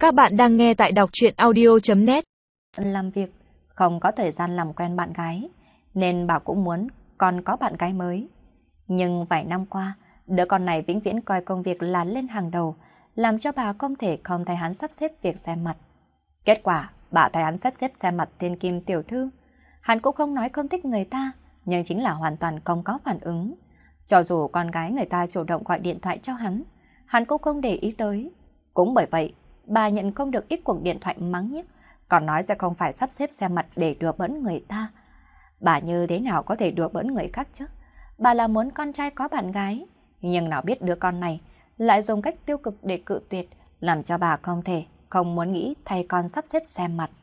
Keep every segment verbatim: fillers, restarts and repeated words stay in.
Các bạn đang nghe tại đọc truyện audio chấm net. Làm việc, không có thời gian làm quen bạn gái, nên bà cũng muốn con có bạn gái mới. Nhưng vài năm qua, đứa con này vĩnh viễn coi công việc là lên hàng đầu, làm cho bà không thể không thấy hắn sắp xếp việc xem mặt. Kết quả, bà thấy hắn sắp xếp xem mặt thiên kim tiểu thư. Hắn cũng không nói không thích người ta, nhưng chính là hoàn toàn không có phản ứng. Cho dù con gái người ta chủ động gọi điện thoại cho hắn, hắn cũng không để ý tới. Cũng bởi vậy, bà nhận không được ít cuộc điện thoại mắng nhiếc, còn nói sẽ không phải sắp xếp xem mặt để đùa bỡn người ta. Bà như thế nào có thể đùa bỡn người khác chứ? Bà là muốn con trai có bạn gái, nhưng nào biết đứa con này lại dùng cách tiêu cực để cự tuyệt, làm cho bà không thể, không muốn nghĩ thay con sắp xếp xem mặt.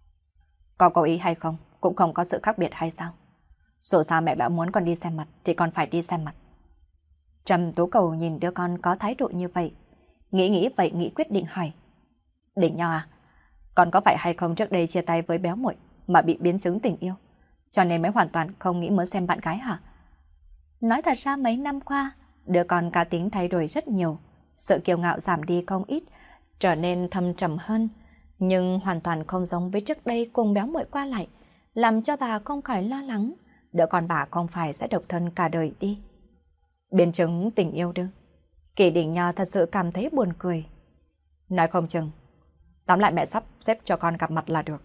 Có cố ý hay không, cũng không có sự khác biệt hay sao? Dù sao mẹ đã muốn con đi xem mặt thì con phải đi xem mặt. Trầm Tú Cầu nhìn đứa con có thái độ như vậy, nghĩ nghĩ vậy nghĩ quyết định hỏi. Đỉnh Nho à, con có phải hay không trước đây chia tay với béo muội mà bị biến chứng tình yêu, cho nên mới hoàn toàn không nghĩ muốn xem bạn gái hả? Nói thật ra mấy năm qua, đứa con cá tính thay đổi rất nhiều, sự kiêu ngạo giảm đi không ít, trở nên thâm trầm hơn, nhưng hoàn toàn không giống với trước đây cùng béo muội qua lại, làm cho bà không khỏi lo lắng, đứa con bà không phải sẽ độc thân cả đời đi. Biến chứng tình yêu đương. Kỳ Đỉnh Nho thật sự cảm thấy buồn cười. Nói không chừng, tóm lại mẹ sắp xếp cho con gặp mặt là được.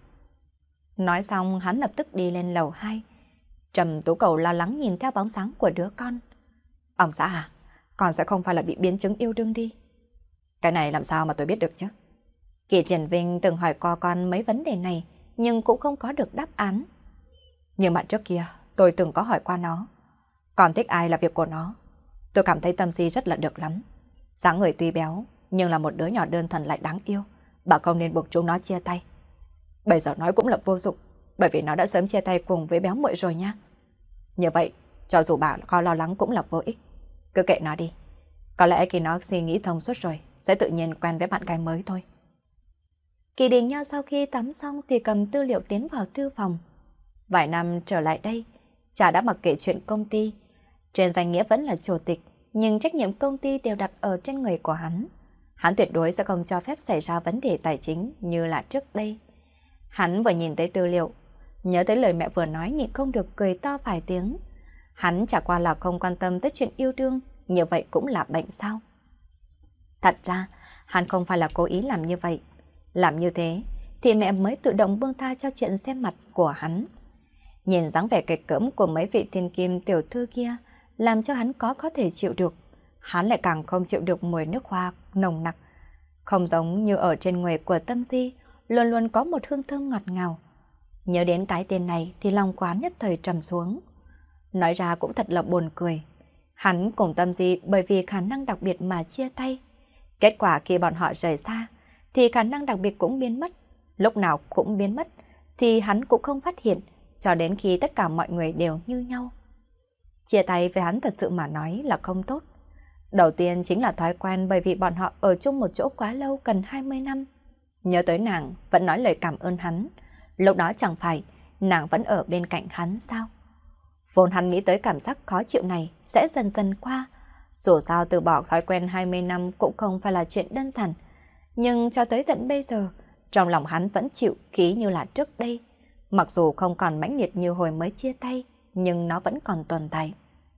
Nói xong hắn lập tức đi lên lầu hai. Trầm Tú Cầu lo lắng nhìn theo bóng sáng của đứa con. Ông xã à, con sẽ không phải là bị biến chứng yêu đương đi? Cái này làm sao mà tôi biết được chứ? Kỳ Triển Vinh từng hỏi qua con mấy vấn đề này, nhưng cũng không có được đáp án. Nhưng mà trước kia, tôi từng có hỏi qua nó. Con thích ai là việc của nó. Tôi cảm thấy Tâm Di rất là được lắm. Dáng người tuy béo, nhưng là một đứa nhỏ đơn thuần lại đáng yêu. Bà không nên buộc chúng nó chia tay. Bây giờ nói cũng là vô dụng, bởi vì nó đã sớm chia tay cùng với béo muội rồi nha. Như vậy, cho dù bà có lo lắng cũng là vô ích. Cứ kệ nó đi. Có lẽ khi nó suy nghĩ thông suốt rồi, sẽ tự nhiên quen với bạn gái mới thôi. Kỳ Đình Nho sau khi tắm xong thì cầm tư liệu tiến vào thư phòng. Vài năm trở lại đây, cha đã mặc kệ chuyện công ty. Trên danh nghĩa vẫn là chủ tịch, nhưng trách nhiệm công ty đều đặt ở trên người của hắn. Hắn tuyệt đối sẽ không cho phép xảy ra vấn đề tài chính như là trước đây. Hắn vừa nhìn thấy tư liệu, nhớ tới lời mẹ vừa nói nhịn không được cười to vài tiếng. Hắn chả qua là không quan tâm tới chuyện yêu đương, như vậy cũng là bệnh sao? Thật ra, hắn không phải là cố ý làm như vậy. Làm như thế, thì mẹ mới tự động buông tha cho chuyện xem mặt của hắn. Nhìn dáng vẻ kịch cỡm của mấy vị thiên kim tiểu thư kia, làm cho hắn có có thể chịu được. Hắn lại càng không chịu được mùi nước hoa nồng nặc. Không giống như ở trên người của Tâm Di, luôn luôn có một hương thơm ngọt ngào. Nhớ đến cái tên này thì lòng quán nhất thời trầm xuống. Nói ra cũng thật là buồn cười. Hắn cùng Tâm Di bởi vì khả năng đặc biệt mà chia tay. Kết quả khi bọn họ rời xa, thì khả năng đặc biệt cũng biến mất. Lúc nào cũng biến mất, thì hắn cũng không phát hiện, cho đến khi tất cả mọi người đều như nhau. Chia tay với hắn thật sự mà nói là không tốt. Đầu tiên chính là thói quen, bởi vì bọn họ ở chung một chỗ quá lâu, gần hai mươi năm. Nhớ tới nàng, vẫn nói lời cảm ơn hắn. Lúc đó chẳng phải nàng vẫn ở bên cạnh hắn sao? Vốn hắn nghĩ tới cảm giác khó chịu này sẽ dần dần qua. Dù sao từ bỏ thói quen hai mươi năm cũng không phải là chuyện đơn giản. Nhưng cho tới tận bây giờ, trong lòng hắn vẫn chịu khí như là trước đây. Mặc dù không còn mãnh liệt như hồi mới chia tay, nhưng nó vẫn còn tồn tại.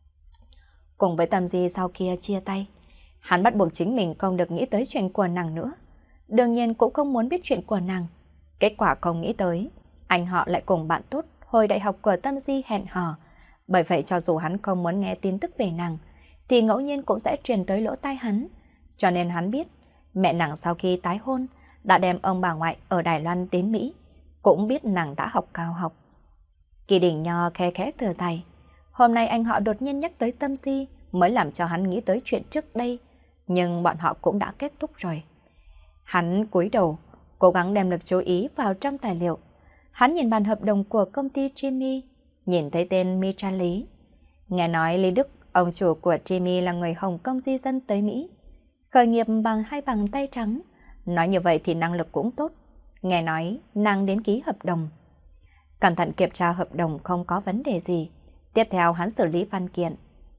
Cùng với Tâm Di sau kia chia tay, hắn bắt buộc chính mình không được nghĩ tới chuyện của nàng nữa. Đương nhiên cũng không muốn biết chuyện của nàng. Kết quả không nghĩ tới, anh họ lại cùng bạn tốt hồi đại học của Tâm Di hẹn hò. Bởi vậy cho dù hắn không muốn nghe tin tức về nàng, thì ngẫu nhiên cũng sẽ truyền tới lỗ tai hắn. Cho nên hắn biết, mẹ nàng sau khi tái hôn, đã đem ông bà ngoại ở Đài Loan đến Mỹ, cũng biết nàng đã học cao học. Kỳ Đình Nho khe khẽ thở dài. Hôm nay anh họ đột nhiên nhắc tới Tâm Di mới làm cho hắn nghĩ tới chuyện trước đây, nhưng bọn họ cũng đã kết thúc rồi. Hắn cúi đầu, cố gắng đem lực chú ý vào trong tài liệu. Hắn nhìn bản hợp đồng của công ty Jimmy, nhìn thấy tên Mitra Lý. Nghe nói Lý Đức, ông chủ của Jimmy là người Hồng Kông di dân tới Mỹ. Khởi nghiệp bằng hai bàn tay trắng. Nói như vậy thì năng lực cũng tốt. Nghe nói nàng đến ký hợp đồng. Cẩn thận kiểm tra hợp đồng không có vấn đề gì. Tiếp theo hắn xử lý văn kiện.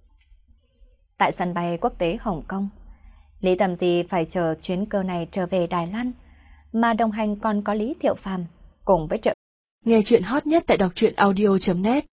Tại sân bay quốc tế Hồng Kông, Lý Tầm Di phải chờ chuyến cơ này trở về Đài Loan. mà đồng hành còn có Lý Thiệu Phàm cùng với trợ. Nghe chuyện hot nhất tại đọc truyện audio chấm net